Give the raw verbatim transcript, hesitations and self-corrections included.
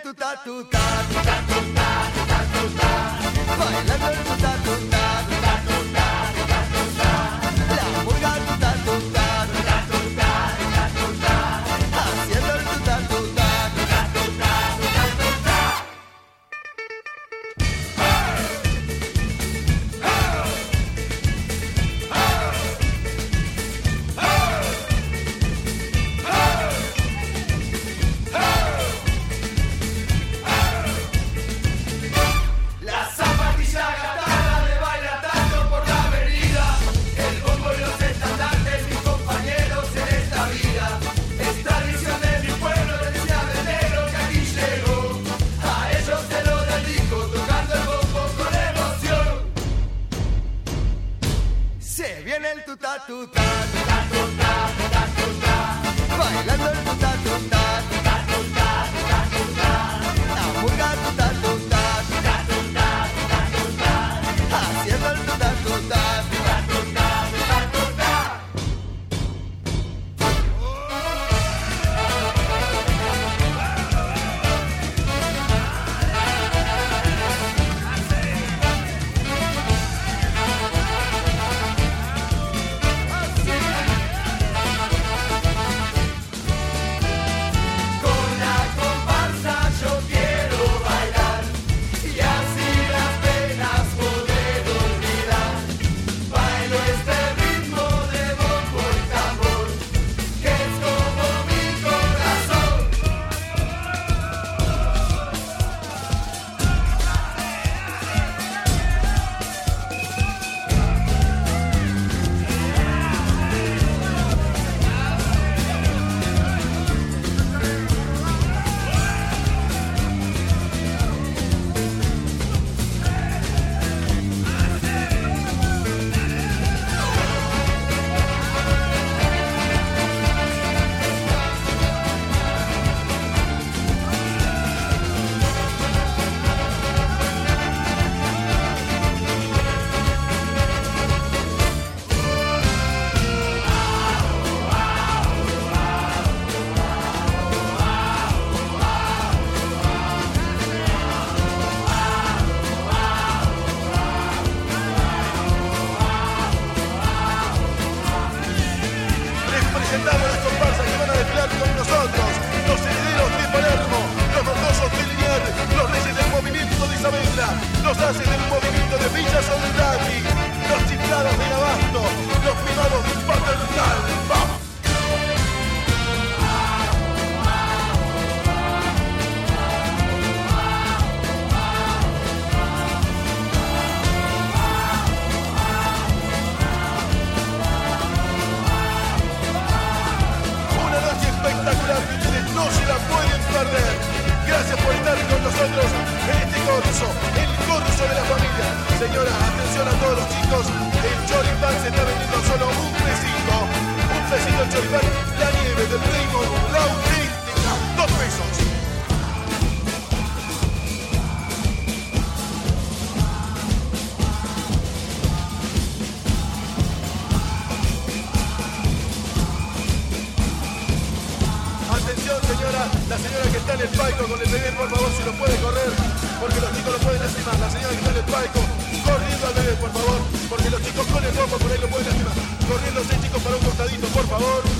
tuta tuta, tuta tuta, tuta tuta, bailando el tuta tuta, tuta tuta, tuta tuta, la murga tuta tuta, tuta tuta, tuta tuta, haciendo el tuta tuta, tuta tuta, tuta tuta. El tuta tuta, tuta tuta, tuta tuta, bailando el tuta tuta, tuta tuta, tuta tuta, la murga tuta tuta, tuta tuta, tuta tuta, haciendo el tuta tuta, tuta tuta, tuta tuta. Presentamos las comparsas que van a desfilar con nosotros, los herederos de Palermo, los verdosos de Liniers, los reyes del movimiento de Isabela, los haces del movimiento de Villa Soldati, los chiflados de Abasto, los privados de Paternal. ¡Vamos! No se la pueden perder. Gracias por estar con nosotros en este corso, el corso de la familia. Señora, atención a todos los chicos. El choripán se está vendiendo solo un pesito. Un pesito el choripán. La nieve del Raymond, la auténtica, dos pesos. Señora, la señora que está en el palco con el bebé, por favor, si lo puede correr, porque los chicos lo pueden lastimar. La señora que está en el palco, corriendo al bebé, por favor, porque los chicos con el bombo por ahí lo pueden lastimar. Corriendo seis chicos para un costadito, por favor.